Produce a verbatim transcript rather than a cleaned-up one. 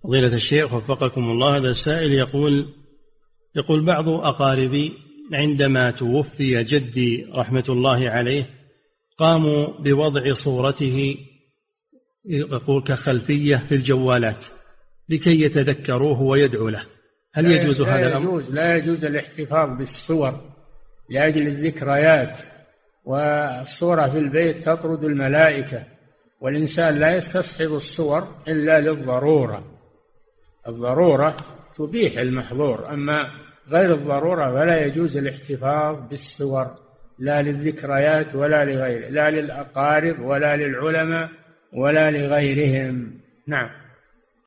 فضيلة الشيخ وفقكم الله، هذا السائل يقول يقول بعض أقاربي عندما توفي جدي رحمة الله عليه قاموا بوضع صورته يقول كخلفية في الجوالات لكي يتذكروه ويدعو له، هل يجوز هذا الأمر؟ يجوز لا يجوز الاحتفاظ بالصور لأجل الذكريات، والصورة في البيت تطرد الملائكة، والإنسان لا يستصحب الصور إلا للضرورة، الضرورة تبيح المحظور، أما غير الضرورة فلا يجوز الاحتفاظ بالصور لا للذكريات ولا لغيره، لا للأقارب ولا للعلماء ولا لغيرهم. نعم.